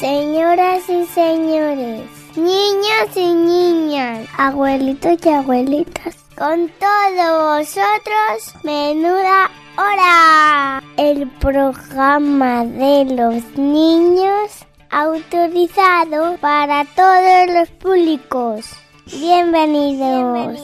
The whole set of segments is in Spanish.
señoras y señores, niños y niñas, abuelitos y abuelitas, con todos vosotros, Menuda Hora, el programa de los niños autorizado para todos los públicos. Bienvenidos.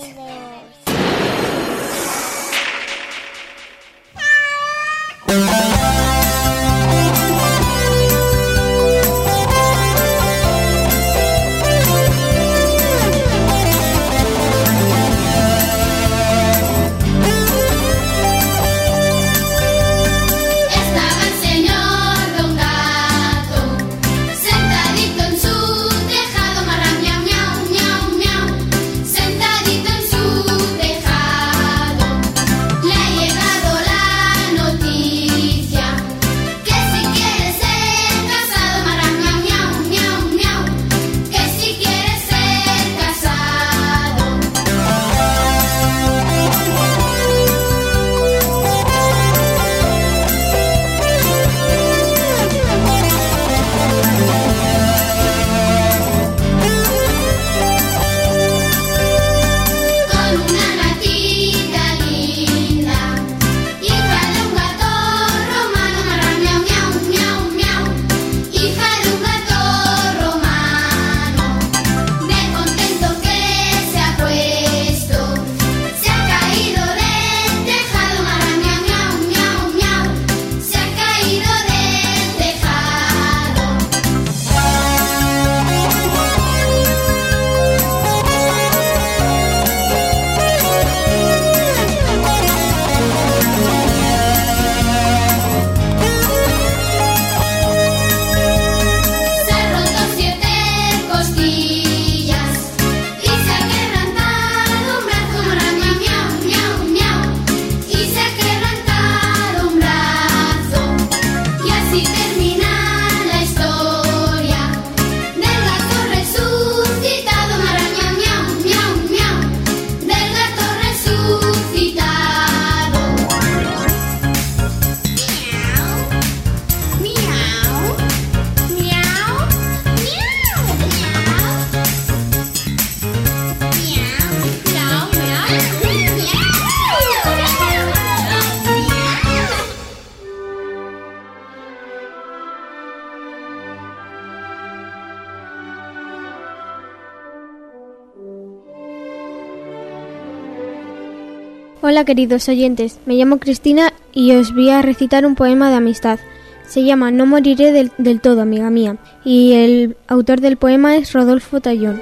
Hola queridos oyentes, me llamo Cristina y os voy a recitar un poema de amistad. Se llama No moriré del todo, amiga mía, y el autor del poema es Rodolfo Tallón.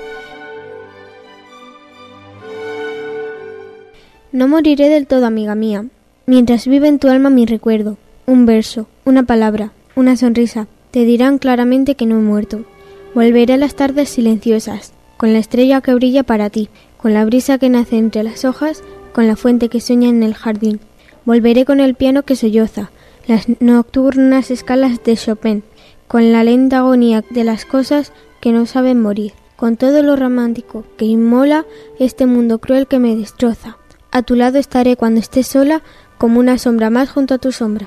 No moriré del todo, amiga mía, mientras vive en tu alma mi recuerdo. Un verso, una palabra, una sonrisa, te dirán claramente que no he muerto. Volveré a las tardes silenciosas, con la estrella que brilla para ti, con la brisa que nace entre las hojas, con la fuente que sueña en el jardín. Volveré con el piano que solloza, las nocturnas escalas de Chopin, con la lenta agonía de las cosas que no saben morir, con todo lo romántico que inmola este mundo cruel que me destroza. A tu lado estaré cuando estés sola, como una sombra más junto a tu sombra.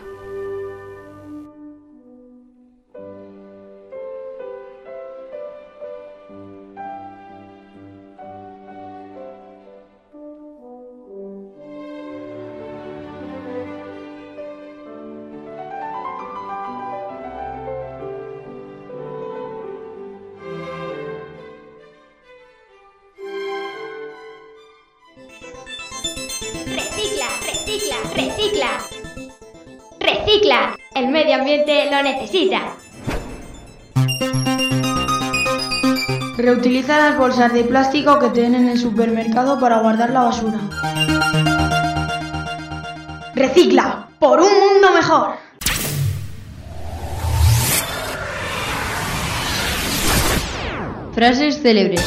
Recicla, el medio ambiente lo necesita. Reutiliza las bolsas de plástico que te den en el supermercado para guardar la basura. Recicla, por un mundo mejor. Frases célebres.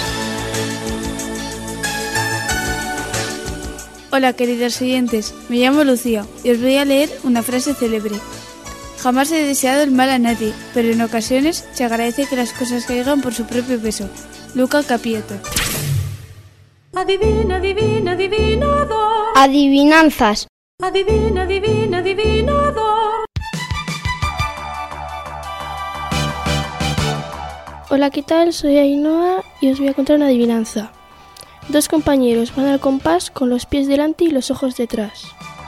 Hola queridos oyentes, me llamo Lucía y os voy a leer una frase célebre. Jamás he deseado el mal a nadie, pero en ocasiones se agradece que las cosas caigan por su propio peso. Luca Capieto. Adivina, adivina, adivinador. Adivinanzas. Adivina, adivina, adivinador. Hola, ¿qué tal? Soy Ainhoa y os voy a contar una adivinanza. Dos compañeros van al compás con los pies delante y los ojos detrás.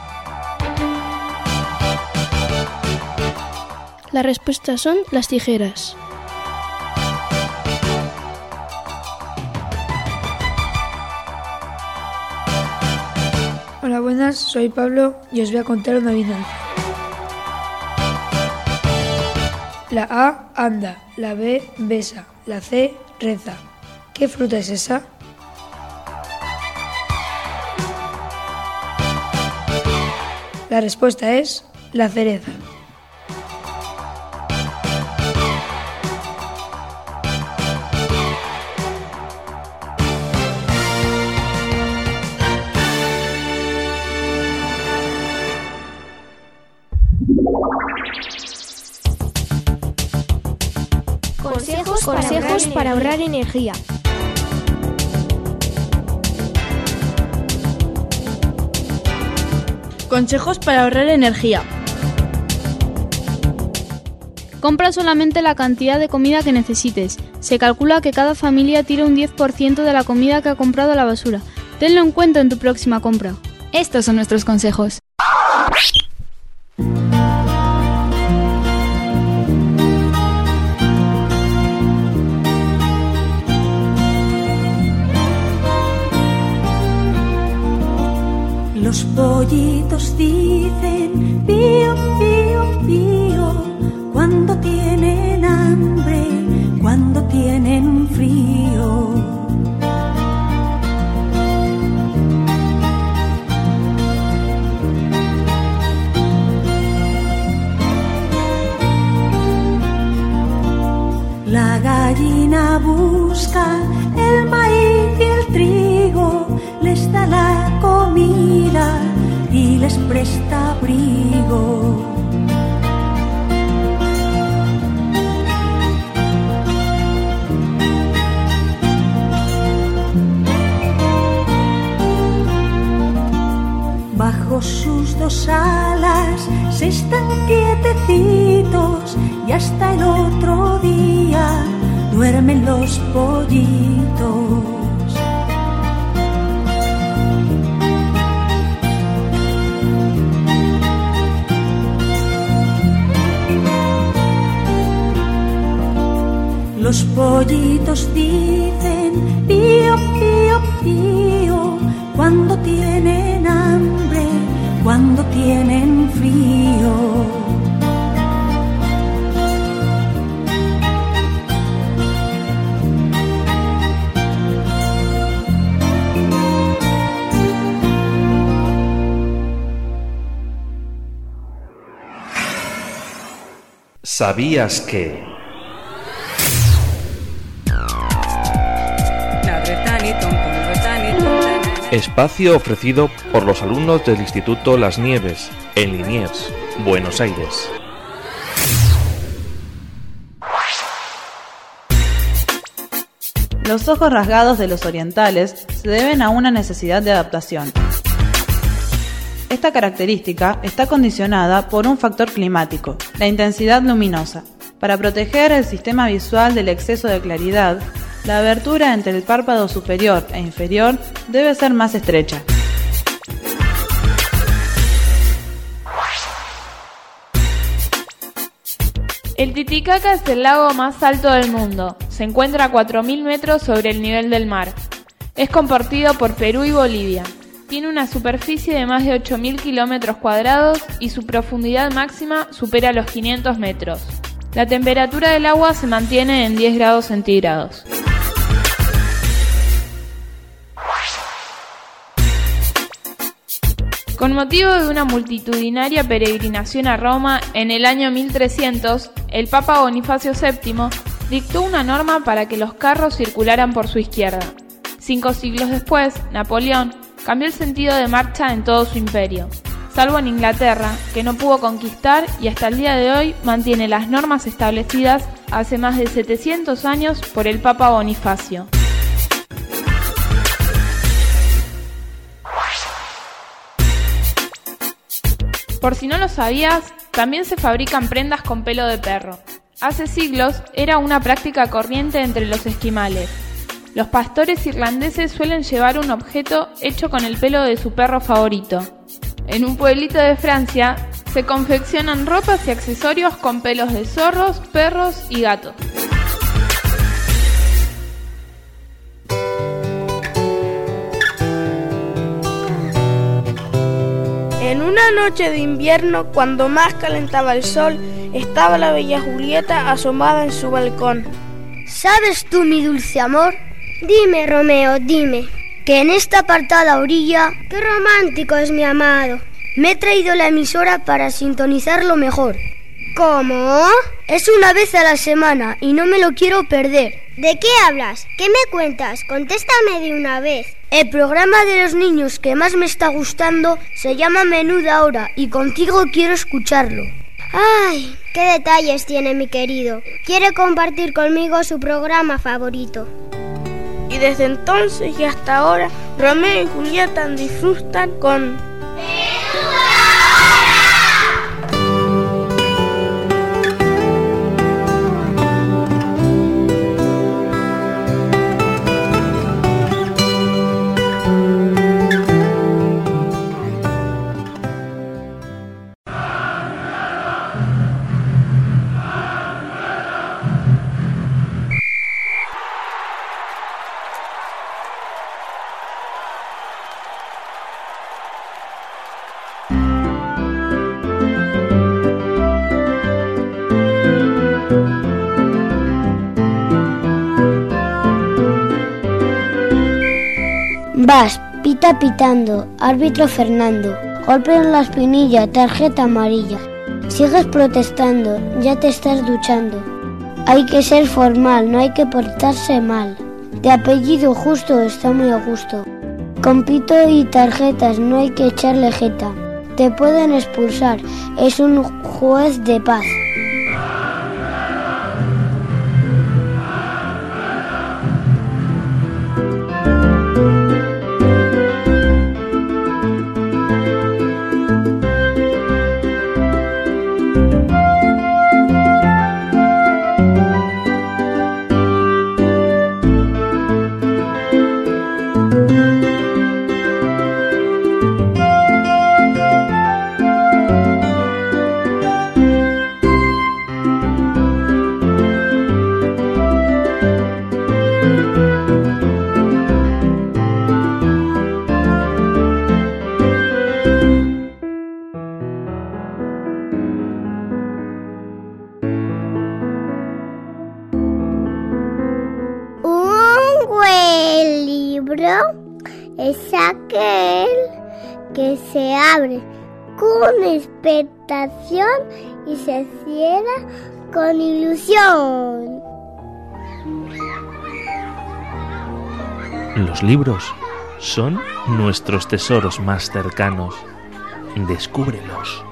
La respuesta son las tijeras. Hola, buenas, soy Pablo y os voy a contar una adivinanza. La A anda, la B besa, la C reza. ¿Qué fruta es esa? La respuesta es la cereza. Consejos para ahorrar energía. Consejos para ahorrar energía. Compra solamente la cantidad de comida que necesites. Se calcula que cada familia tira un 10% de la comida que ha comprado a la basura. Tenlo en cuenta en tu próxima compra. Estos son nuestros consejos. Los pollitos dicen pío, pío, pío, cuando tienen hambre, cuando tienen frío. La gallina busca el maíz y el trigo, les da la comida y les presta abrigo. Bajo sus dos alas se están quietecitos y hasta el otro día duermen los pollitos. Los pollitos dicen pío, pío, pío, cuando tienen hambre, cuando tienen frío. ¿Sabías que? Espacio ofrecido por los alumnos del Instituto Las Nieves, en Liniers, Buenos Aires. Los ojos rasgados de los orientales se deben a una necesidad de adaptación. Esta característica está condicionada por un factor climático, la intensidad luminosa. Para proteger el sistema visual del exceso de claridad, la abertura entre el párpado superior e inferior debe ser más estrecha. El Titicaca es el lago más alto del mundo. Se encuentra a 4.000 metros sobre el nivel del mar. Es compartido por Perú y Bolivia. Tiene una superficie de más de 8.000 kilómetros cuadrados y su profundidad máxima supera los 500 metros. La temperatura del agua se mantiene en 10 grados centígrados. Con motivo de una multitudinaria peregrinación a Roma en el año 1300, el Papa Bonifacio VII dictó una norma para que los carros circularan por su izquierda. 5 siglos después, Napoleón cambió el sentido de marcha en todo su imperio, salvo en Inglaterra, que no pudo conquistar y hasta el día de hoy mantiene las normas establecidas hace más de 700 años por el Papa Bonifacio. Por si no lo sabías, también se fabrican prendas con pelo de perro. Hace siglos era una práctica corriente entre los esquimales. Los pastores irlandeses suelen llevar un objeto hecho con el pelo de su perro favorito. En un pueblito de Francia se confeccionan ropas y accesorios con pelos de zorros, perros y gatos. En una noche de invierno, cuando más calentaba el sol, estaba la bella Julieta asomada en su balcón. ¿Sabes tú, mi dulce amor? Dime, Romeo, dime, que en esta apartada orilla, qué romántico es mi amado. Me he traído la emisora para sintonizarlo mejor. ¿Cómo? Es una vez a la semana y no me lo quiero perder. ¿De qué hablas? ¿Qué me cuentas? Contéstame de una vez. El programa de los niños que más me está gustando se llama Menuda Hora y contigo quiero escucharlo. ¡Ay! ¡Qué detalles tiene mi querido! Quiere compartir conmigo su programa favorito. Y desde entonces y hasta ahora, Romeo y Julieta disfrutan con... Vas, pita pitando, árbitro Fernando, golpe en la espinilla, tarjeta amarilla. Sigues protestando, ya te estás duchando. Hay que ser formal, no hay que portarse mal. De apellido justo, está muy a gusto. Con pito y tarjetas no hay que echarle jeta. Te pueden expulsar, es un juez de paz. Es aquel que se abre con expectación y se cierra con ilusión. Los libros son nuestros tesoros más cercanos. Descúbrelos.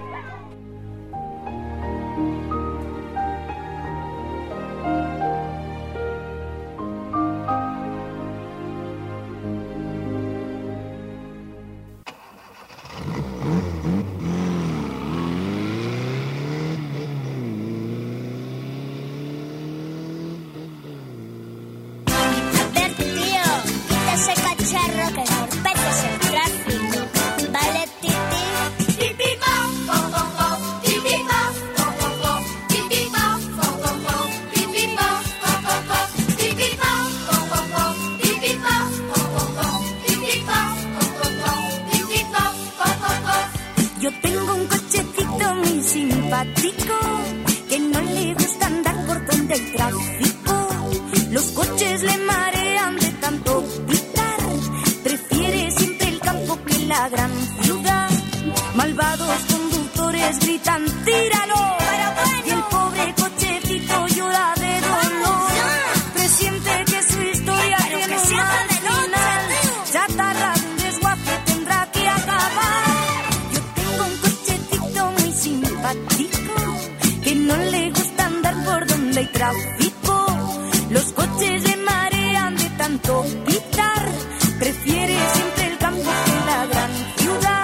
Que no le gusta andar por donde hay tráfico. Los coches le marean de tanto pitar. Prefiere siempre el campo que la gran ciudad. Malvados conductores gritan tíralo. Y el pobre cochecito llora de dolor. Presiente que su historia tiene un mal final. Chatarra de un desguace tendrá que acabar. Yo tengo un cochecito muy simpático que no le gusta andar por donde hay tráfico. Los coches le marean de tanto pitar. Prefiere siempre el campo que la gran ciudad.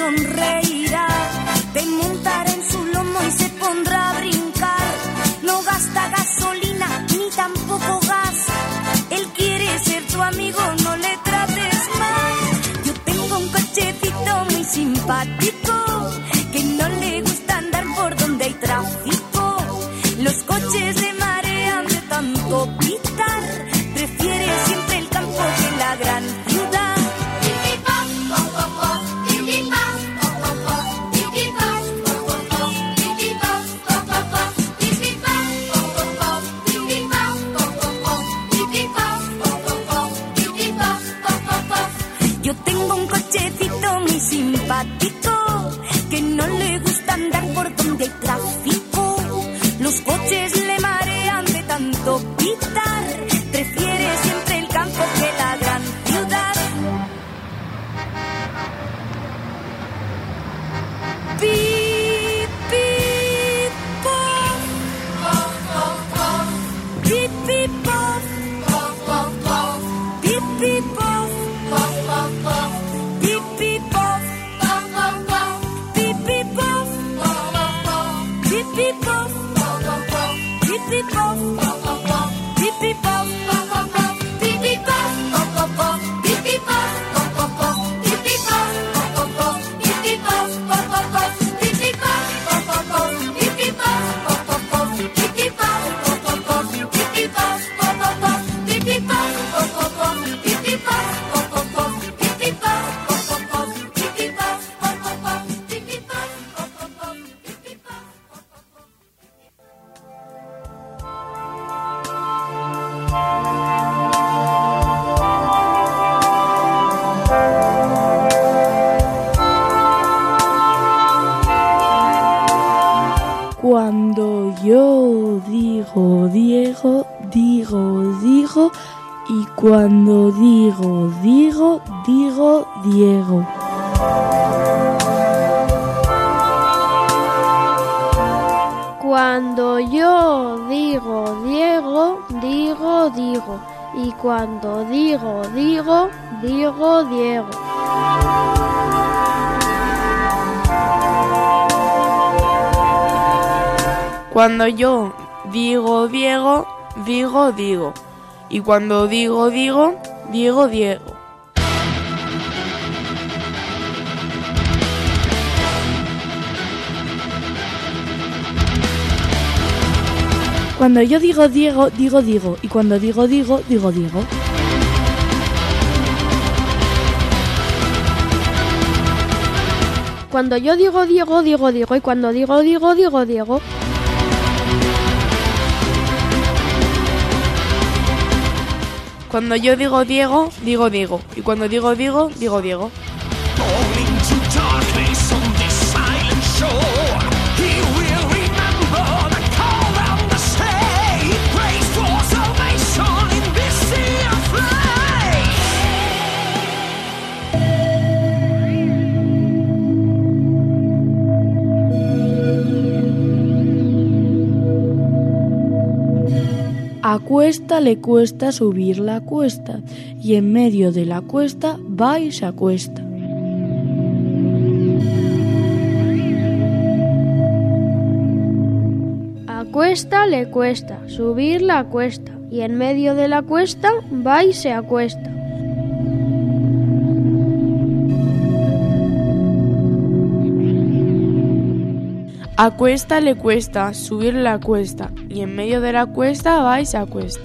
sonreirá, te montará en su lomo y se pondrá a brincar. No gasta gasolina ni tampoco gas, él quiere ser tu amigo, no le trates mal. Yo tengo un cochecito muy simpático que no le gusta andar por donde hay tráfico. Los coches le marean de tanto pitar, prefiere siempre el campo que la gran ciudad. Yo tengo un cochecito muy simpático que no le gusta andar por donde hay tráfico. Los coches le marean de tanto pitar, prefiere siempre el campo que la gran ciudad. Pip, pip, pop, pip, pip, pop, pip, pip, pop, pip, pip, pop, pip, pip, pop, pip, pip, pop, pip, pip, pop, pip, pip, pop. Cuando yo digo Diego, digo, y cuando digo Diego. Cuando yo digo Diego, digo, y cuando digo Diego. Cuando yo digo Diego, digo, y cuando digo Diego. Cuando yo digo Diego, digo, y cuando digo Diego. Cuando yo digo Diego, y cuando digo Diego. Cuando yo digo Diego, y cuando digo Diego. A cuesta le cuesta subir la cuesta, y en medio de la cuesta va y se acuesta. A cuesta le cuesta subir la cuesta, y en medio de la cuesta va y se acuesta. A cuesta le cuesta subir la cuesta, y en medio de la cuesta va y se acuesta.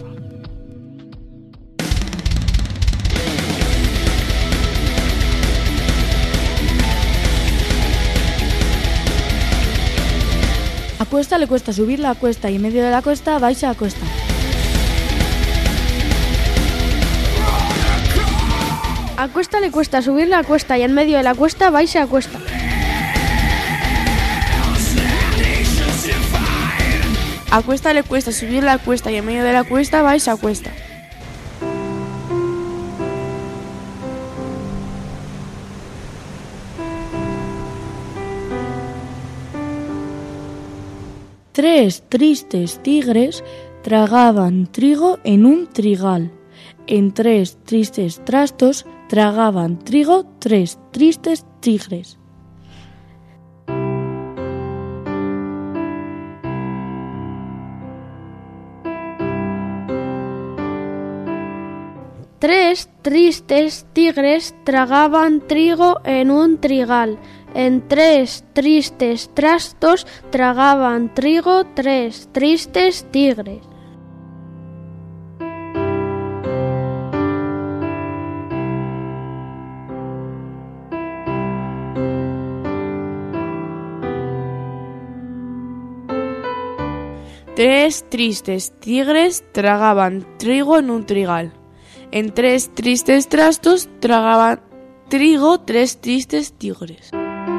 A cuesta le cuesta subir la cuesta, y en medio de la cuesta va y se acuesta. A cuesta le cuesta subir la cuesta, y en medio de la cuesta va y se acuesta. A cuesta le cuesta subir la cuesta, y en medio de la cuesta va y se acuesta. Tres tristes tigres tragaban trigo en un trigal. En tres tristes trastos tragaban trigo tres tristes tigres. 3 tristes tigres tragaban trigo en un trigal. En 3 tristes trastos tragaban trigo 3 tristes tigres. Tres tristes tigres tragaban trigo en un trigal. En 3 tristes trastos tragaban trigo 3 tristes tigres.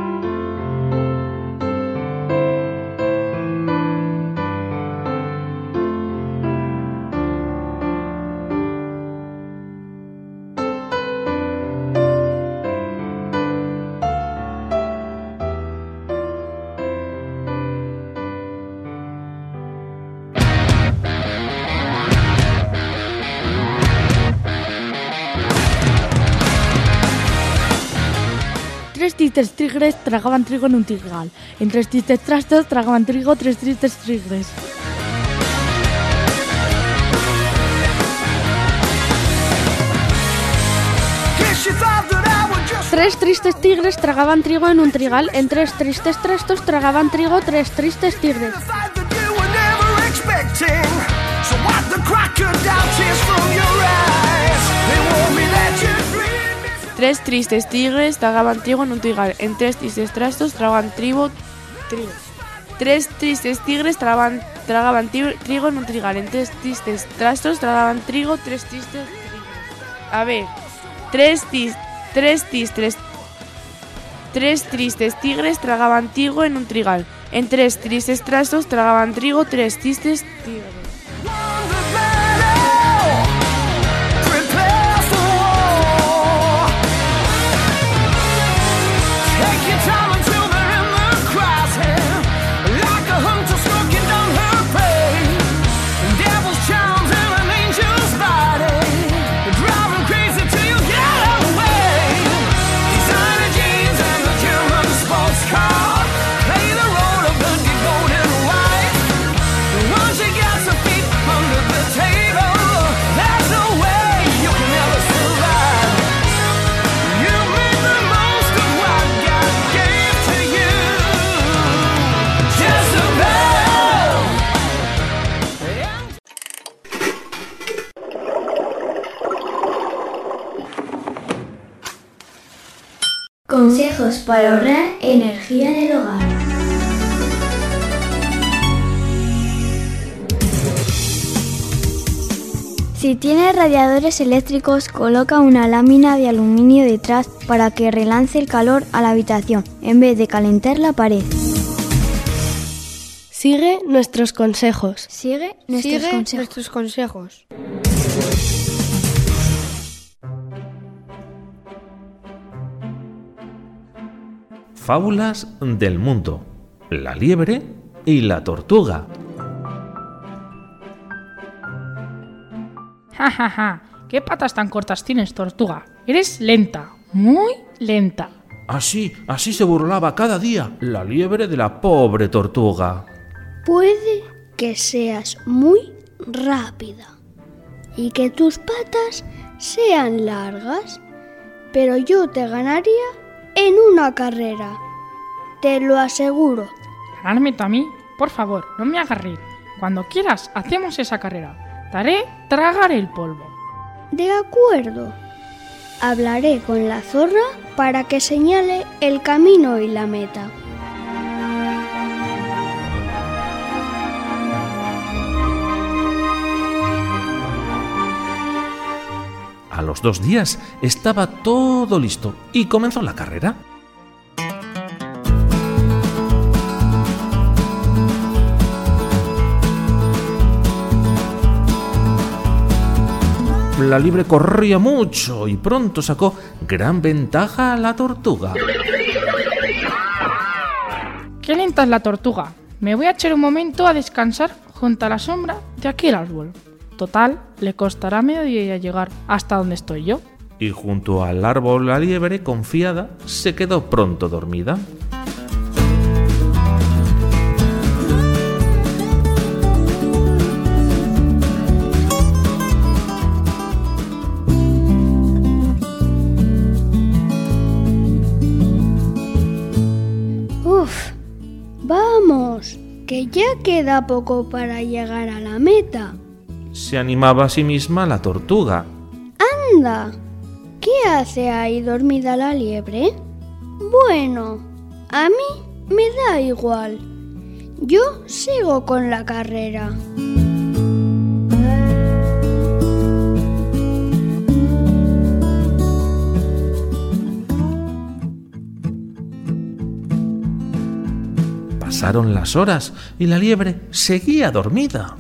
Tres tristes tigres tragaban trigo en un trigal. En 3 tristes trastos tragaban trigo 3 tristes tigres. Tres tristes tigres tragaban trigo en un trigal. En 3 tristes trastos tragaban trigo 3 tristes tigres. Tres tristes tigres tragaban trigo en un trigal. En 3 tristes trastos tragaban trigo. 3 tristes tigres tragaban trigo en un trigal. En 3 tristes trastos tragaban trigo 3 tristes tigres. A ver, tres tristes tigres tragaban trigo en un trigal. En 3 tristes trastos tragaban trigo 3 tristes tigres. Consejos para ahorrar energía en el hogar. Si tienes radiadores eléctricos, coloca una lámina de aluminio detrás para que relance el calor a la habitación en vez de calentar la pared. Sigue nuestros consejos. Sigue nuestros consejos. Fábulas del mundo. La liebre y la tortuga. Ja, ja, ja. ¿Qué patas tan cortas tienes, tortuga? Eres lenta, muy lenta. Así se burlaba cada día la liebre de la pobre tortuga. Puede que seas muy rápida y que tus patas sean largas, pero yo te ganaría en una carrera. Te lo aseguro. ¿Ganarme tú a mí? Por favor, no me hagas reír. Cuando quieras, hacemos esa carrera. Te haré tragar el polvo. De acuerdo. Hablaré con la zorra para que señale el camino y la meta. A los 2 días estaba todo listo y comenzó la carrera. La liebre corría mucho y pronto sacó gran ventaja a la tortuga. ¡Qué lenta es la tortuga! Me voy a echar un momento a descansar junto a la sombra de aquel árbol. Total, le costará mediodía llegar hasta donde estoy yo. Y junto al árbol la liebre, confiada, se quedó pronto dormida. Ya queda poco para llegar a la meta. Se animaba a sí misma la tortuga. ¡Anda! ¿Qué hace ahí dormida la liebre? Bueno, a mí me da igual. Yo sigo con la carrera. Pasaron las horas y la liebre seguía dormida.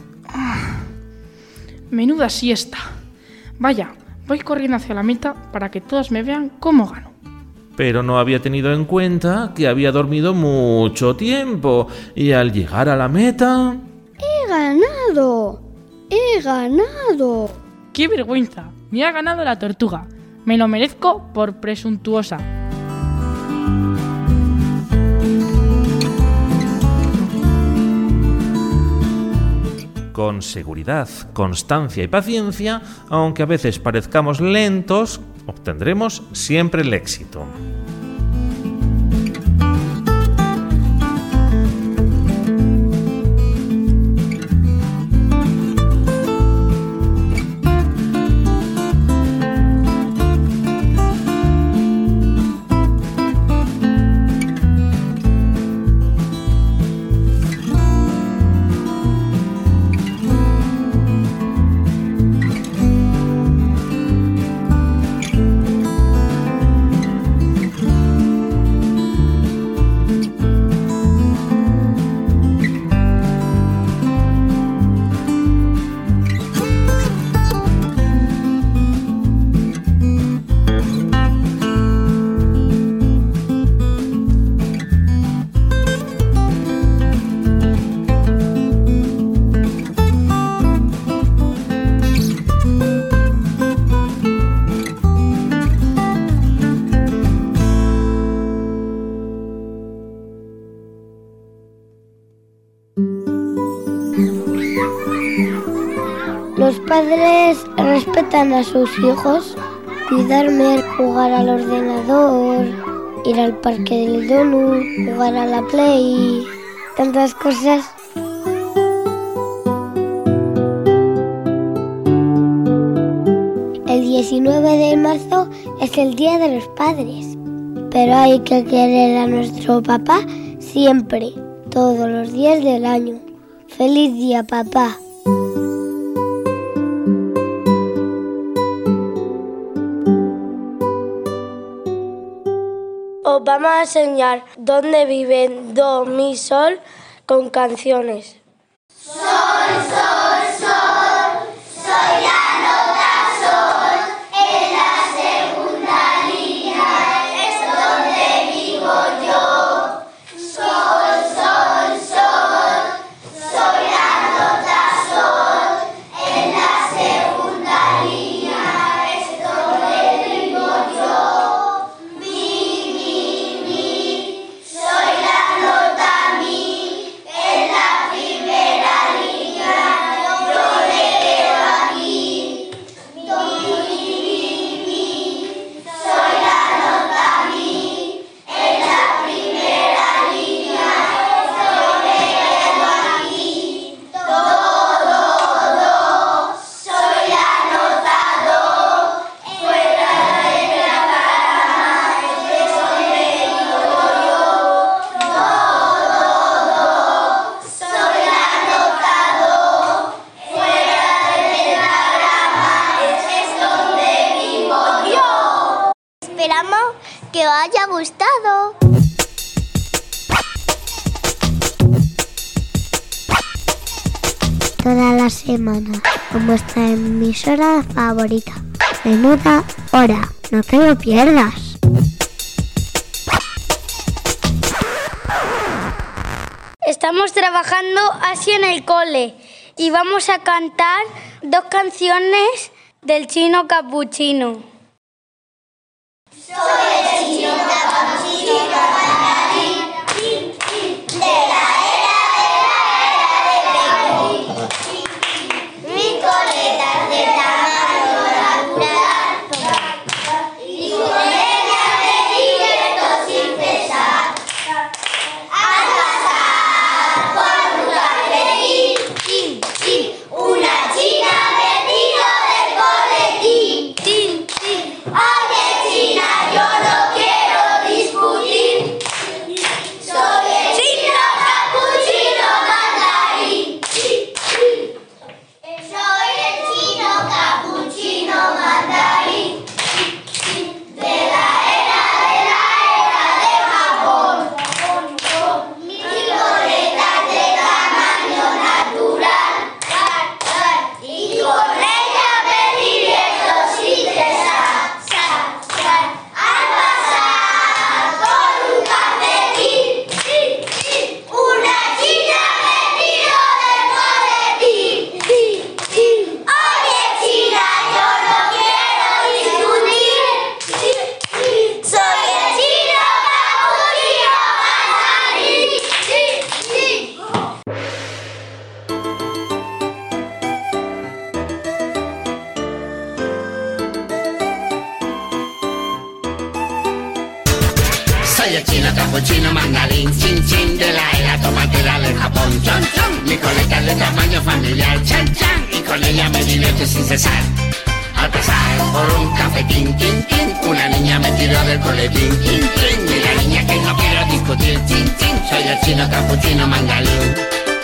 Menuda siesta. Vaya, voy corriendo hacia la meta para que todos me vean cómo gano. Pero no había tenido en cuenta que había dormido mucho tiempo y al llegar a la meta... ¡He ganado! ¡He ganado! ¡Qué vergüenza! Me ha ganado la tortuga. Me lo merezco por presuntuosa. Con seguridad, constancia y paciencia, aunque a veces parezcamos lentos, obtendremos siempre el éxito. Los padres respetan a sus hijos, cuidarme, jugar al ordenador, ir al parque del donut, jugar a la play, tantas cosas. El 19 de marzo es el Día de los Padres, pero hay que querer a nuestro papá siempre, todos los días del año. ¡Feliz día, papá! Os vamos a enseñar dónde viven do, mi, sol con canciones. Sol, sol, sol, soy la nota sol, en la segunda línea es donde vivo yo. Sol, sol, sol, soy la nota sol, en la segunda línea es donde vivo yo. Esperamos que os haya gustado. Toda la semana con vuestra emisora favorita. Menuda hora, no te lo pierdas. Estamos trabajando así en el cole y vamos a cantar 2 canciones del Chino Capuchino. Soy el chino capuchino cantarín, de la era de Pekín. Mi coleta es de tamaño natural y con ella me divierto sin cesar. Al pasar por lugares Soy el chino capuchino mandarín, chin chin, de la era tomatera del Japón, chon chon. Mi coleta es de tamaño familiar, chan chan, y con ella me divierto sin cesar. Al pasar por un cafetín, tin tin, una niña me tiró del coletín, tin tin, y la niña que no quiero discutir, tin tin. Soy el chino capuchino mandarín.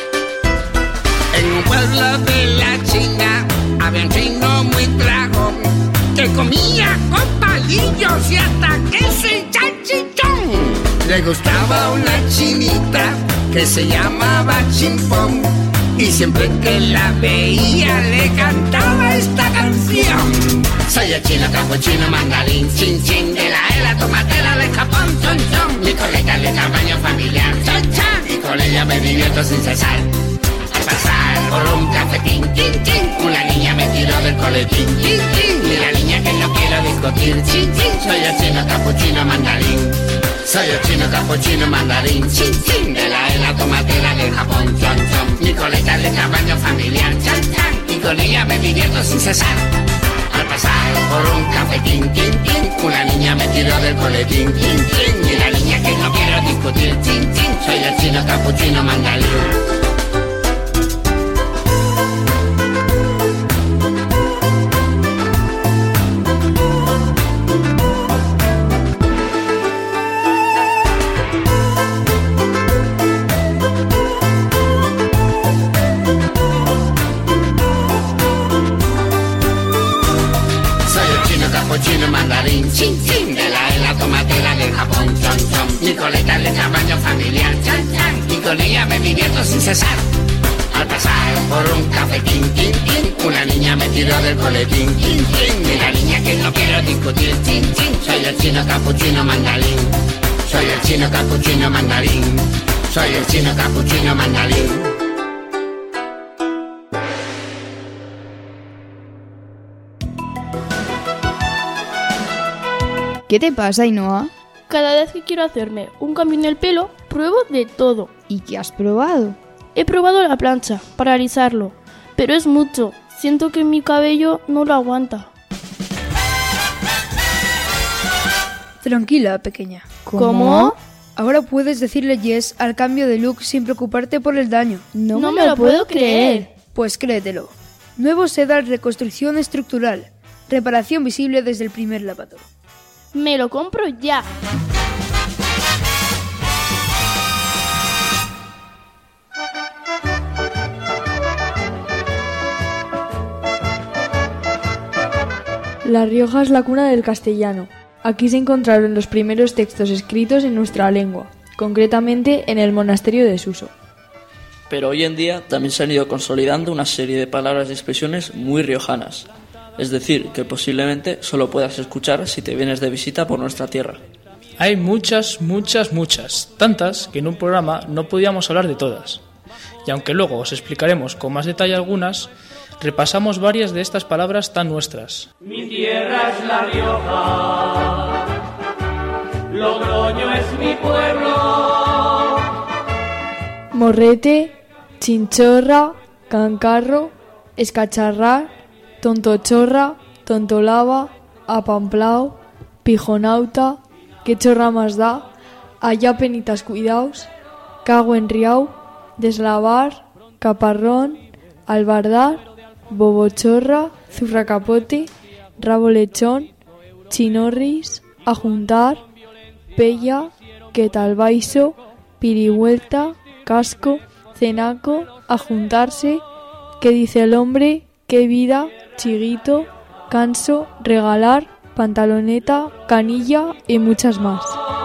En un pueblo de la China había un chino muy dragón que comía con palillos y hasta queso y salchichón. Le gustaba una chinita que se llamaba Chimpón y siempre que la veía le cantaba esta canción. Soy el chino capuchino mandarín, chin chin, de la era tomatera del Japón, chon chon. Mi coleta es de tamaño familiar, chan chan, y con ella me divierto sin cesar. Al pasar por un cafetín, tin tin, una niña me tiró del coletín, tin tin, y la niña que no quiero discutir, chin chin. Soy el chino capuchino mandarín. Soy el chino capuchino mandarín, chin chin, de la era tomatera del Japón, chon chon. Mi coleta es de tamaño familiar, chan chan, y con ella me divierto sin cesar. Al pasar por un cafetín, tin tin, una niña me tiró del coletín, tin tin, y la niña que no quiero discutir, chin chin. Soy el chino capuchino mandarín. Chino mandarín, chin chin, de la era tomatera del Japón, chon chon. Mi coleta es de tamaño familiar, chan chan, y con ella me divierto sin cesar. Al pasar por un cafetín, tin tin, una niña me tiró del coletín, tin tin, y la niña que no quiero discutir, chin chin. Soy el chino capuchino mandarín. Soy el chino capuchino mandarín. Soy el chino capuchino mandarín. ¿Qué te pasa, Ainhoa? Cada vez que quiero hacerme un cambio en el pelo, pruebo de todo. ¿Y qué has probado? He probado la plancha para alisarlo, pero es mucho. Siento que mi cabello no lo aguanta. Tranquila, pequeña. ¿Cómo? Ahora puedes decirle yes al cambio de look sin preocuparte por el daño. No me lo puedo creer. Pues créetelo. Nuevo Sedal Reconstrucción Estructural. Reparación visible desde el primer lavado. Me lo compro ya. La Rioja es la cuna del castellano. Aquí se encontraron los primeros textos escritos en nuestra lengua, concretamente en el monasterio de Suso. Pero hoy en día también se han ido consolidando una serie de palabras y expresiones muy riojanas. Es decir, que posiblemente solo puedas escuchar si te vienes de visita por nuestra tierra. Hay muchas, tantas que en un programa no podíamos hablar de todas. Y aunque luego os explicaremos con más detalle algunas, repasamos varias de estas palabras tan nuestras. Mi tierra es La Rioja, Logroño es mi pueblo. Morrete, chinchorra, cancarro, escacharrar, tontochorra, tontolava, apamplao, pijonauta, que chorra más da, allá penitas cuidaos, cago en riau, deslavar, caparrón, albardar, bobochorra, zurracapote, rabo lechón, chinorris, ajuntar, pella, quetalbaiso, pirihuelta, casco, cenaco, ajuntarse, que dice el hombre, qué vida, chiguito, canso, regalar, pantaloneta, canilla y muchas más.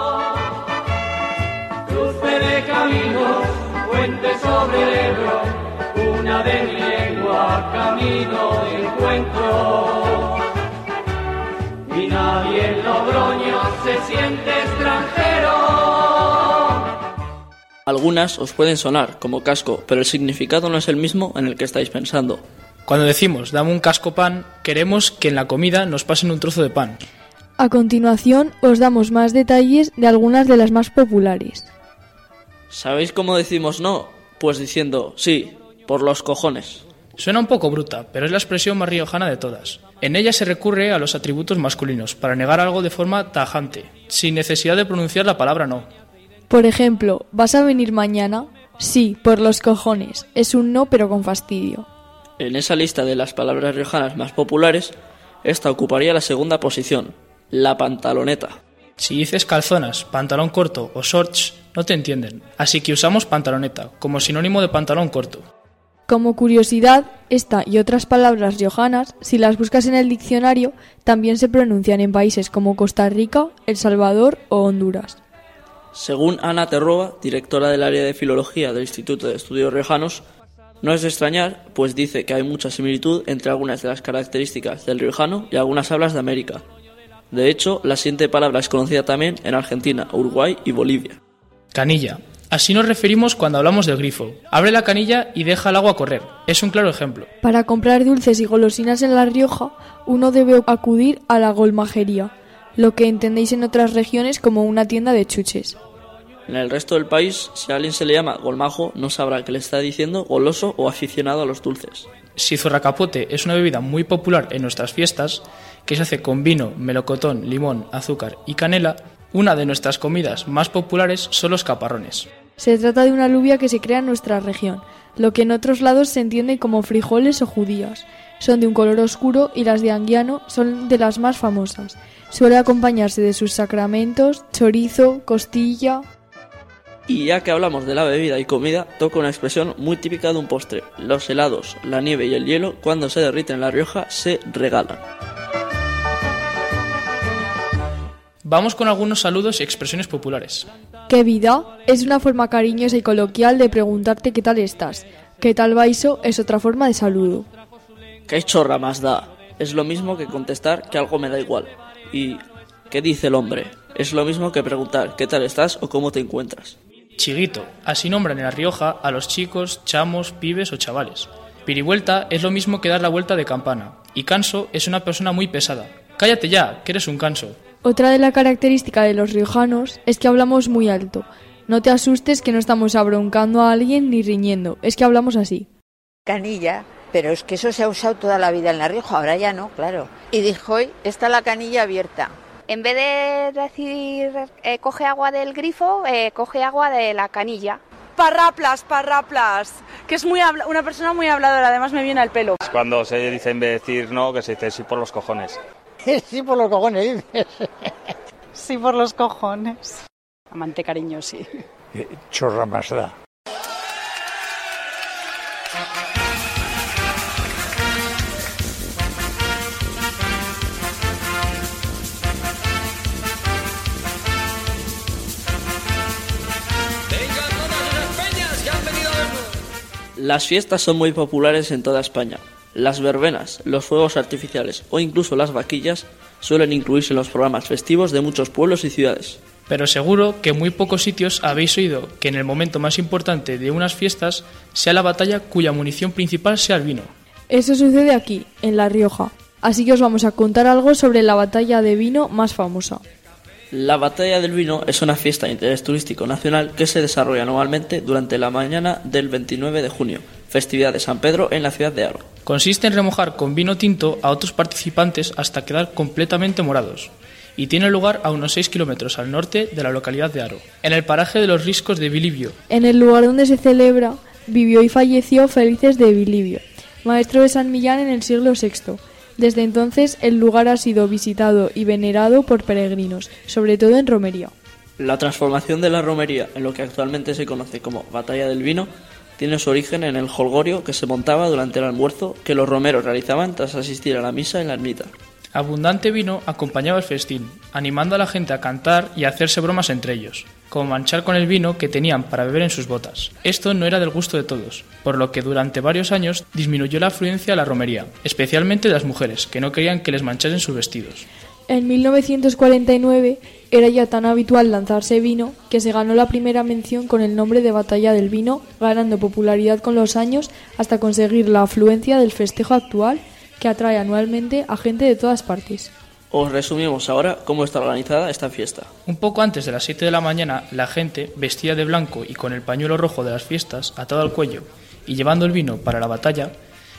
Cruce de caminos, puente sobre el Ebro, una de mi lengua, camino de encuentro. Y nadie en Logroño se siente extranjero. Algunas os pueden sonar como casco, pero el significado no es el mismo en el que estáis pensando. Cuando decimos dame un casco pan, queremos que en la comida nos pasen un trozo de pan. A continuación os damos más detalles de algunas de las más populares. ¿Sabéis cómo decimos no? Pues diciendo sí, por los cojones. Suena un poco bruta, pero es la expresión más riojana de todas. En ella se recurre a los atributos masculinos para negar algo de forma tajante, sin necesidad de pronunciar la palabra no. Por ejemplo, ¿vas a venir mañana? Sí, por los cojones. Es un no, pero con fastidio. En esa lista de las palabras riojanas más populares, esta ocuparía la segunda posición, la pantaloneta. Si dices calzonas, pantalón corto o shorts, no te entienden, así que usamos pantaloneta como sinónimo de pantalón corto. Como curiosidad, esta y otras palabras riojanas, si las buscas en el diccionario, también se pronuncian en países como Costa Rica, El Salvador o Honduras. Según Ana Terroba, directora del área de Filología del Instituto de Estudios Riojanos, no es de extrañar, pues dice que hay mucha similitud entre algunas de las características del riojano y algunas hablas de América. De hecho, la siguiente palabra es conocida también en Argentina, Uruguay y Bolivia. Canilla. Así nos referimos cuando hablamos del grifo. Abre la canilla y deja el agua correr. Es un claro ejemplo. Para comprar dulces y golosinas en La Rioja, uno debe acudir a la golmajería, lo que entendéis en otras regiones como una tienda de chuches. En el resto del país, si a alguien se le llama golmajo, no sabrá que le está diciendo goloso o aficionado a los dulces. Si zorracapote es una bebida muy popular en nuestras fiestas, que se hace con vino, melocotón, limón, azúcar y canela, una de nuestras comidas más populares son los caparrones. Se trata de una alubia que se crea en nuestra región, lo que en otros lados se entiende como frijoles o judías. Son de un color oscuro y las de Anguiano son de las más famosas. Suele acompañarse de sus sacramentos, chorizo, costilla. Y ya que hablamos de la bebida y comida, toca una expresión muy típica de un postre. Los helados, la nieve y el hielo, cuando se derriten en La Rioja, se regalan. Vamos con algunos saludos y expresiones populares. ¿Qué vida? Es una forma cariñosa y coloquial de preguntarte qué tal estás. ¿Qué tal vaiso? Es otra forma de saludo. ¿Qué chorra más da? Es lo mismo que contestar que algo me da igual. Y ¿qué dice el hombre? Es lo mismo que preguntar qué tal estás o cómo te encuentras. Chiguito, así nombran en La Rioja a los chicos, chamos, pibes o chavales. Pirivuelta es lo mismo que dar la vuelta de campana. Y canso es una persona muy pesada. Cállate ya, que eres un canso. Otra de las características de los riojanos es que hablamos muy alto. No te asustes que no estamos abroncando a alguien ni riñendo, es que hablamos así. Canilla, pero es que eso se ha usado toda la vida en La Rioja, ahora ya no, claro. Y dijo, hoy está la canilla abierta. En vez de decir coge agua del grifo, coge agua de la canilla. Parraplas, que es una persona muy habladora, además me viene al pelo. Cuando se dice en vez de decir no, que se dice sí por los cojones. Sí por los cojones, dices. Sí por los cojones. Amante cariño, sí. Chorra más da. Las fiestas son muy populares en toda España. Las verbenas, los fuegos artificiales o incluso las vaquillas suelen incluirse en los programas festivos de muchos pueblos y ciudades. Pero seguro que en muy pocos sitios habéis oído que en el momento más importante de unas fiestas sea la batalla cuya munición principal sea el vino. Eso sucede aquí, en La Rioja. Así que os vamos a contar algo sobre la batalla de vino más famosa. La Batalla del Vino es una fiesta de interés turístico nacional que se desarrolla anualmente durante la mañana del 29 de junio, festividad de San Pedro en la ciudad de Haro. Consiste en remojar con vino tinto a otros participantes hasta quedar completamente morados y tiene lugar a unos 6 kilómetros al norte de la localidad de Haro, en el paraje de los Riscos de Bilibio. En el lugar donde se celebra, vivió y falleció Felices de Bilibio, maestro de San Millán en el siglo VI. Desde entonces, el lugar ha sido visitado y venerado por peregrinos, sobre todo en romería. La transformación de la romería en lo que actualmente se conoce como Batalla del Vino tiene su origen en el jolgorio que se montaba durante el almuerzo que los romeros realizaban tras asistir a la misa en la ermita. Abundante vino acompañaba el festín, animando a la gente a cantar y a hacerse bromas entre ellos, como manchar con el vino que tenían para beber en sus botas. Esto no era del gusto de todos, por lo que durante varios años disminuyó la afluencia a la romería, especialmente de las mujeres, que no querían que les manchasen sus vestidos. En 1949 era ya tan habitual lanzarse vino que se ganó la primera mención con el nombre de Batalla del Vino, ganando popularidad con los años hasta conseguir la afluencia del festejo actual, que atrae anualmente a gente de todas partes. Os resumimos ahora cómo está organizada esta fiesta. Un poco antes de las 7 de la mañana, la gente, vestida de blanco y con el pañuelo rojo de las fiestas atado al cuello y llevando el vino para la batalla,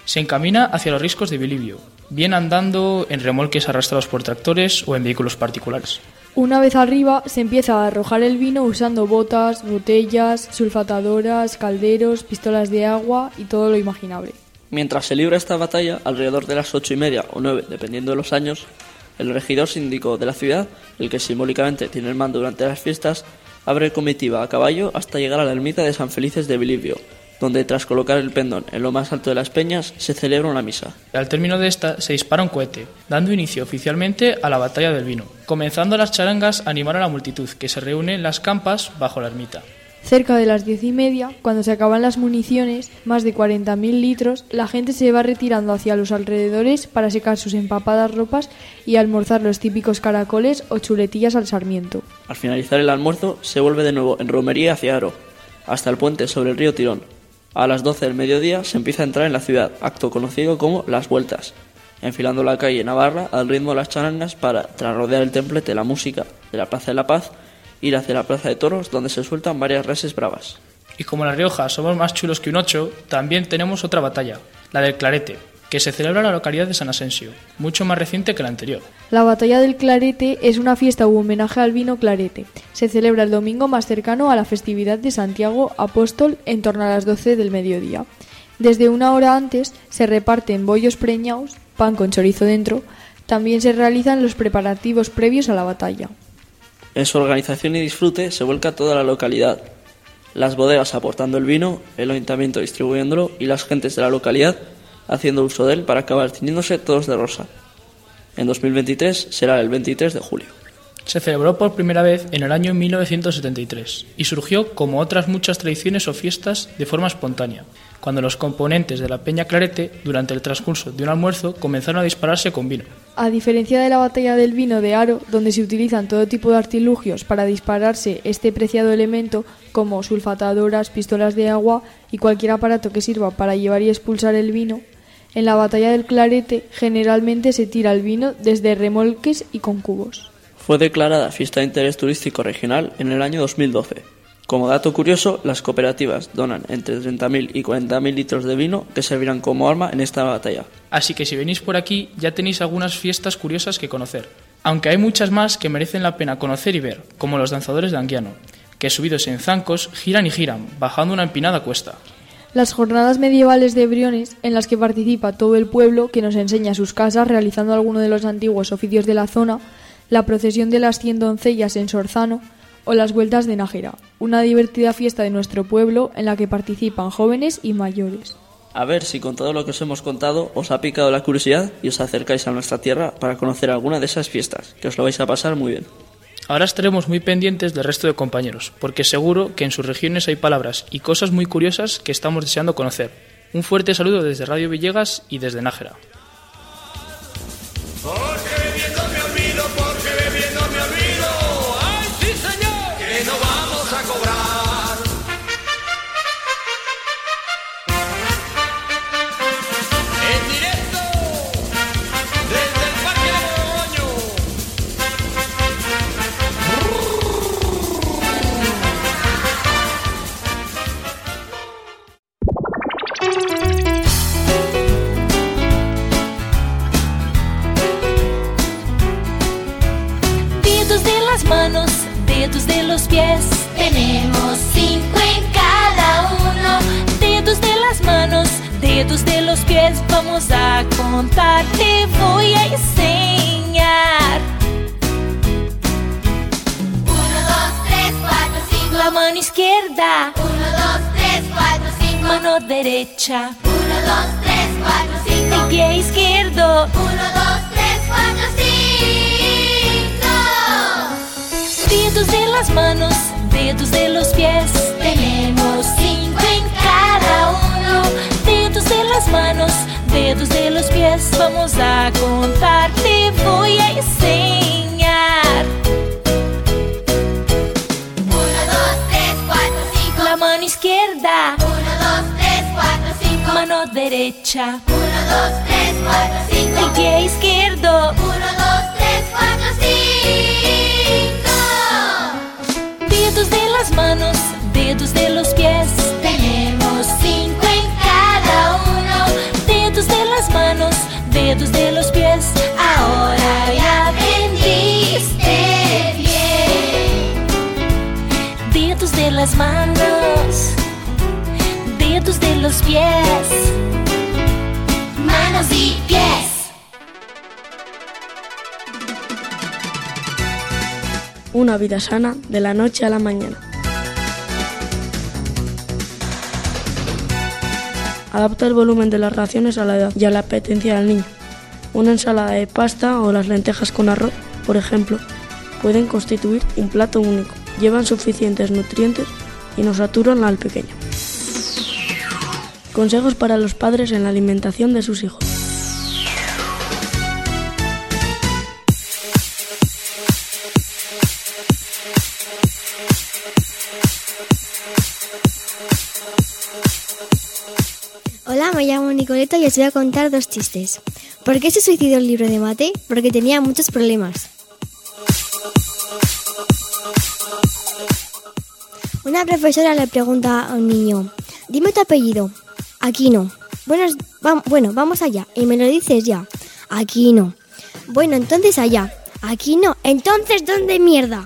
Se encamina hacia los riscos de Bilibio, bien andando en remolques arrastrados por tractores o en vehículos particulares. Una vez arriba se empieza a arrojar el vino usando botas, botellas, sulfatadoras, calderos, pistolas de agua y todo lo imaginable. Mientras se libra esta batalla, alrededor de las 8:30 o 9, dependiendo de los años, el regidor síndico de la ciudad, el que simbólicamente tiene el mando durante las fiestas, abre comitiva a caballo hasta llegar a la ermita de San Felices de Bilibio, donde tras colocar el pendón en lo más alto de las peñas se celebra una misa. Al término de esta se dispara un cohete, dando inicio oficialmente a la batalla del vino. Comenzando las charangas, animar a la multitud, que se reúne en las campas bajo la ermita. Cerca de las 10:30, cuando se acaban las municiones, más de 40.000 litros, la gente se va retirando hacia los alrededores para secar sus empapadas ropas y almorzar los típicos caracoles o chuletillas al sarmiento. Al finalizar el almuerzo, se vuelve de nuevo en romería hacia Aro, hasta el puente sobre el río Tirón. A las 12 del mediodía se empieza a entrar en la ciudad, acto conocido como Las Vueltas, enfilando la calle Navarra al ritmo de las charangas para, tras rodear el templete de la música de la Plaza de la Paz, ir hacia la Plaza de Toros, donde se sueltan varias reses bravas. Y como en La Rioja somos más chulos que un 8, también tenemos otra batalla, la del Clarete, que se celebra en la localidad de San Asensio, mucho más reciente que la anterior. La batalla del Clarete es una fiesta u homenaje al vino Clarete. Se celebra el domingo más cercano a la festividad de Santiago Apóstol en torno a las 12 del mediodía. Desde una hora antes se reparten bollos preñados, pan con chorizo dentro. También se realizan los preparativos previos a la batalla. En su organización y disfrute se vuelca toda la localidad. Las bodegas aportando el vino, el ayuntamiento distribuyéndolo y las gentes de la localidad haciendo uso de él para acabar tiñéndose todos de rosa. En 2023 será el 23 de julio. Se celebró por primera vez en el año 1973 y surgió, como otras muchas tradiciones o fiestas, de forma espontánea, cuando los componentes de la Peña Clarete, durante el transcurso de un almuerzo, comenzaron a dispararse con vino. A diferencia de la batalla del vino de Aro, donde se utilizan todo tipo de artilugios para dispararse este preciado elemento, como sulfatadoras, pistolas de agua y cualquier aparato que sirva para llevar y expulsar el vino, en la batalla del Clarete generalmente se tira el vino desde remolques y con cubos. Fue declarada fiesta de interés turístico regional en el año 2012. Como dato curioso, las cooperativas donan entre 30.000 y 40.000 litros de vino que servirán como arma en esta batalla. Así que si venís por aquí ya tenéis algunas fiestas curiosas que conocer. Aunque hay muchas más que merecen la pena conocer y ver, como los danzadores de Anguiano, que subidos en zancos giran y giran, bajando una empinada cuesta. Las jornadas medievales de Briones, en las que participa todo el pueblo que nos enseña sus casas realizando alguno de los antiguos oficios de la zona, la procesión de las 100 doncellas en Sorzano o las vueltas de Nájera, una divertida fiesta de nuestro pueblo en la que participan jóvenes y mayores. A ver si con todo lo que os hemos contado os ha picado la curiosidad y os acercáis a nuestra tierra para conocer alguna de esas fiestas, que os lo vais a pasar muy bien. Ahora estaremos muy pendientes del resto de compañeros, porque seguro que en sus regiones hay palabras y cosas muy curiosas que estamos deseando conocer. Un fuerte saludo desde Radio Villegas y desde Nájera. Dedos de los pies, tenemos 5 en cada uno. Dedos de las manos, dedos de los pies, vamos a contar, te voy a enseñar. 1, 2, 3, 4, 5. La mano izquierda. 1, 2, 3, 4, 5. Mano derecha. 1, 2, 3, 4, 5. El pie izquierdo. 1, 2, 3, 4, 5. Dedos de las manos, dedos de los pies, tenemos 5 en cada uno. Dedos de las manos, dedos de los pies, vamos a contar, te voy a enseñar. 1, 2, 3, 4, 5. La mano izquierda. 1, 2, 3, 4, 5. Mano derecha. 1, 2, 3, 4, 5. El pie izquierdo. 1, 2, 3, 4, 5. Dedos de las manos, dedos de los pies, tenemos 5 en cada uno. Dedos las manos, dedos de los pies, manos y pies. Una vida sana de la noche a la mañana. Adapta el volumen de las raciones a la edad y a la apetencia del niño. Una ensalada de pasta o las lentejas con arroz, por ejemplo, pueden constituir un plato único. Llevan suficientes nutrientes y no saturan al pequeño. Consejos para los padres en la alimentación de sus hijos. Hola, me llamo Nicoleta y os voy a contar 2 chistes. ¿Por qué se suicidó el libro de mate? Porque tenía muchos problemas. Una profesora le pregunta a un niño: dime tu apellido. Aquino. Bueno, vamos allá. Y me lo dices ya. Aquino. Bueno, entonces allá. Aquino. Entonces, ¿dónde mierda?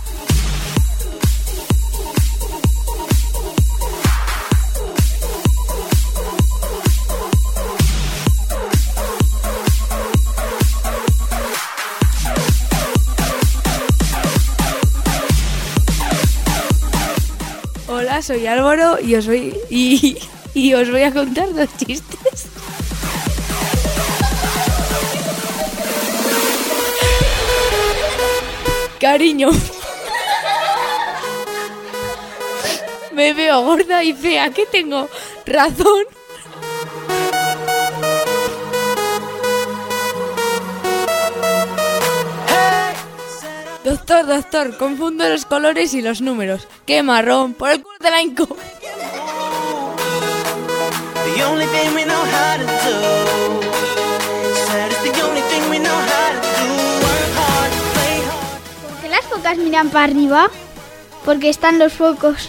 Hola, soy Álvaro y os voy a contar 2 chistes. Cariño, me veo gorda y fea, ¿qué tengo? ¿Razón? Doctor, confundo los colores y los números. ¡Qué marrón! ¡Por el culo de la inco! ¿Por qué las focas miran para arriba? Porque están los focos.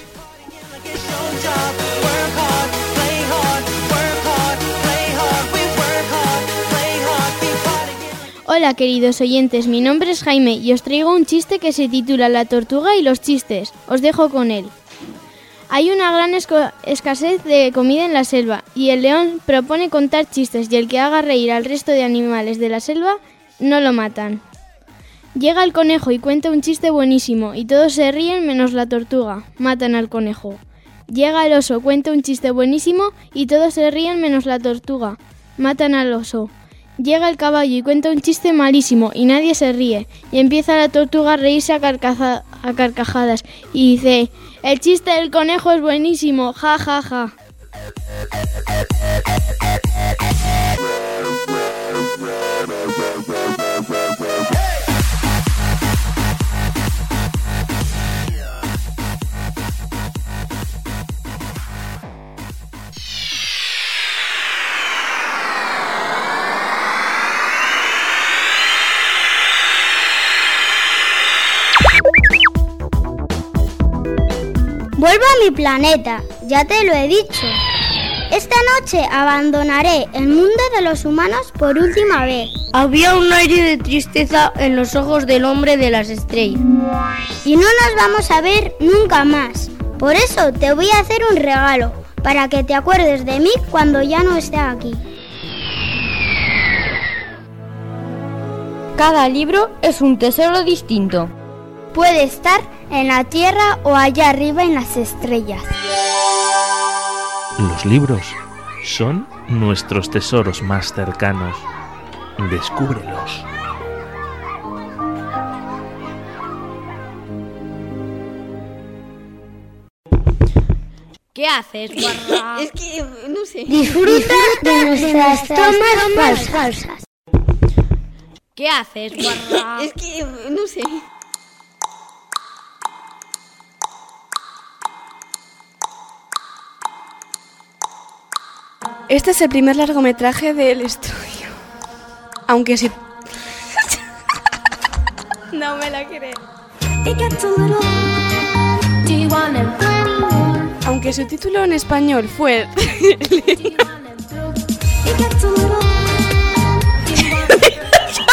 Hola queridos oyentes, mi nombre es Jaime y os traigo un chiste que se titula La tortuga y los chistes. Os dejo con él. Hay una gran escasez de comida en la selva y el león propone contar chistes y el que haga reír al resto de animales de la selva no lo matan. Llega el conejo y cuenta un chiste buenísimo y todos se ríen menos la tortuga. Matan al conejo. Llega el oso, cuenta un chiste buenísimo y todos se ríen menos la tortuga. Matan al oso. Llega el caballo y cuenta un chiste malísimo y nadie se ríe. Y empieza la tortuga a reírse a carcajadas y dice: el chiste del conejo es buenísimo, ja ja ja. Vuelvo a mi planeta, ya te lo he dicho. Esta noche abandonaré el mundo de los humanos por última vez. Había un aire de tristeza en los ojos del hombre de las estrellas. Y no nos vamos a ver nunca más. Por eso te voy a hacer un regalo, para que te acuerdes de mí cuando ya no esté aquí. Cada libro es un tesoro distinto. Puede estar en la tierra o allá arriba en las estrellas. Los libros son nuestros tesoros más cercanos. Descúbrelos. ¿Qué haces, guarra? Es que, no sé. Disfruta de nuestras tomas falsas. ¿Qué haces, guarra? Es que, no sé. Este es el primer largometraje del estudio. Aunque si... No me la creo. Aunque su título en español fue...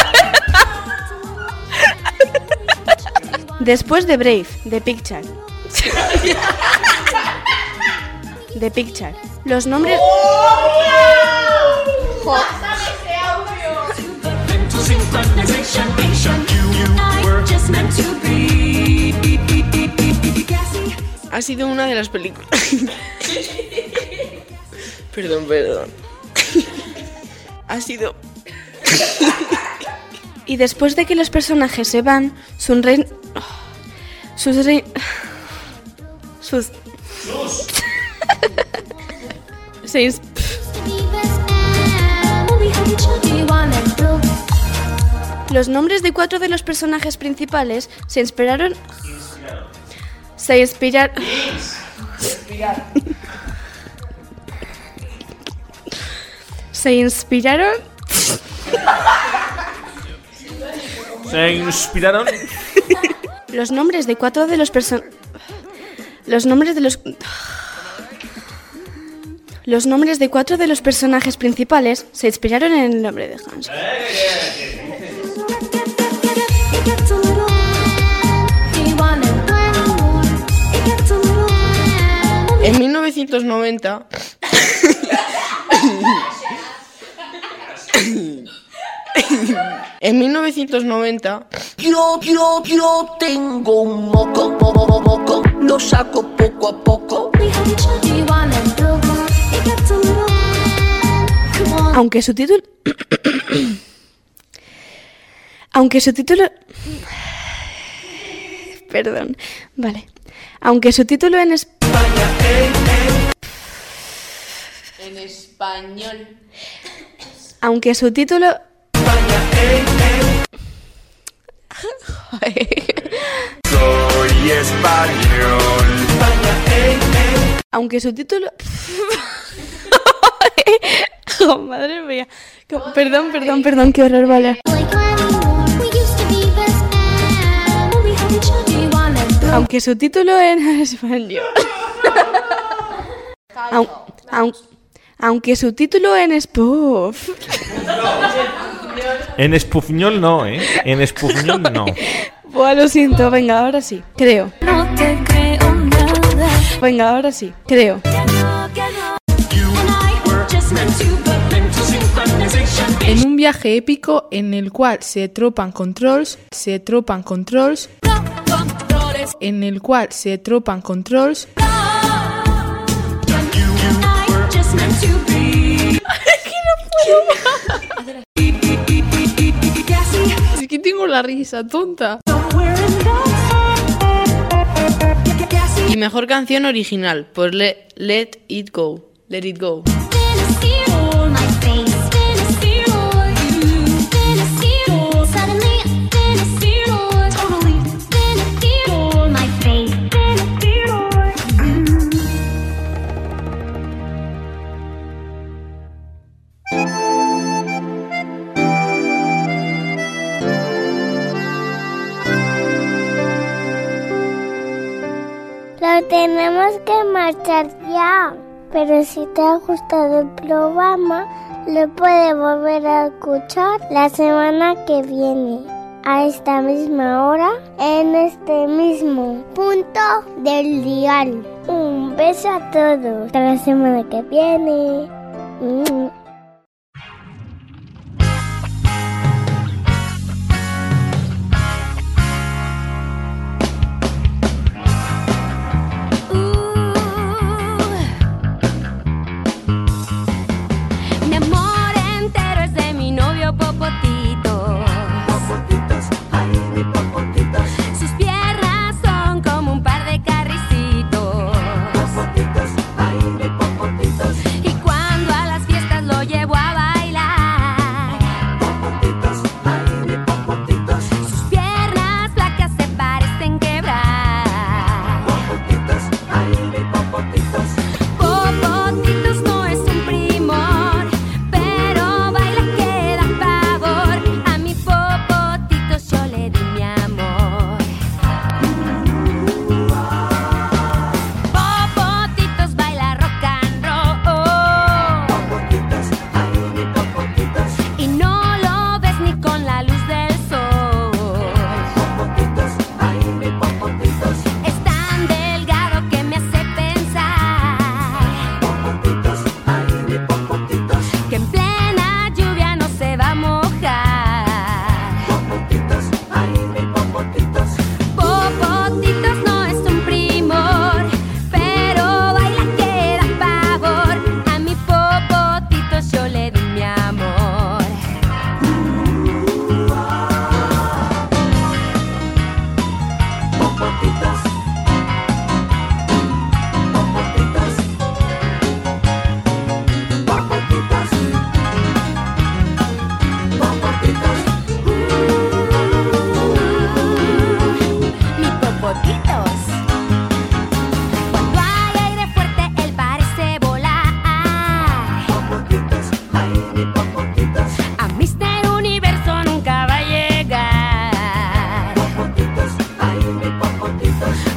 Después de Brave, de Picture. The Picture. Los nombres... Ha sido una de las películas... Perdón. Ha sido... Y después de que los personajes se van, los nombres de 4 de los personajes principales se inspiraron... Se inspiraron... Los nombres de 4 de los personajes... Los nombres de 4 de los personajes principales se inspiraron en el nombre de Hans. En 1990... En 1990... Yo tengo un moco, lo saco poco a poco. Aunque su título... Perdón, vale. Aunque su título en español... Aunque su título... Soy español. Aunque su título... Oh, madre mía. Perdón, qué horror, vale. Aunque su título en español... Aunque su título en spoof... En español no, ¿eh? En español no. Buah, lo siento, venga, ahora sí, creo. No te creo nada. Venga, ahora sí, creo. En un viaje épico en el cual se tropan controls, en el cual se tropan controls. Es que tengo la risa tonta. Y mejor canción original, por Let It Go. Let It Go. Lo tenemos que marchar ya. Pero si te ha gustado el programa, lo puedes volver a escuchar la semana que viene, a esta misma hora, en este mismo punto del dial. Un beso a todos. Hasta la semana que viene. Y cuando a las fiestas lo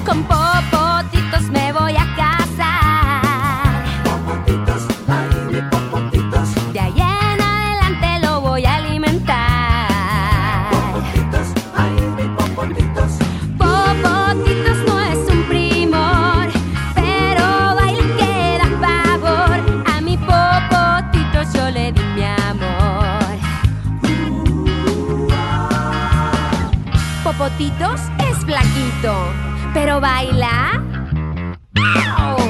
Con popotitos me voy a casar. Popotitos, ay, mi popotitos. De ahí en adelante lo voy a alimentar. Popotitos, ay, mi popotitos. Popotitos no es un primor, pero baila que da pavor. A mi popotitos yo le di mi amor. Popotitos es blanquito, pero baila. ¡Au!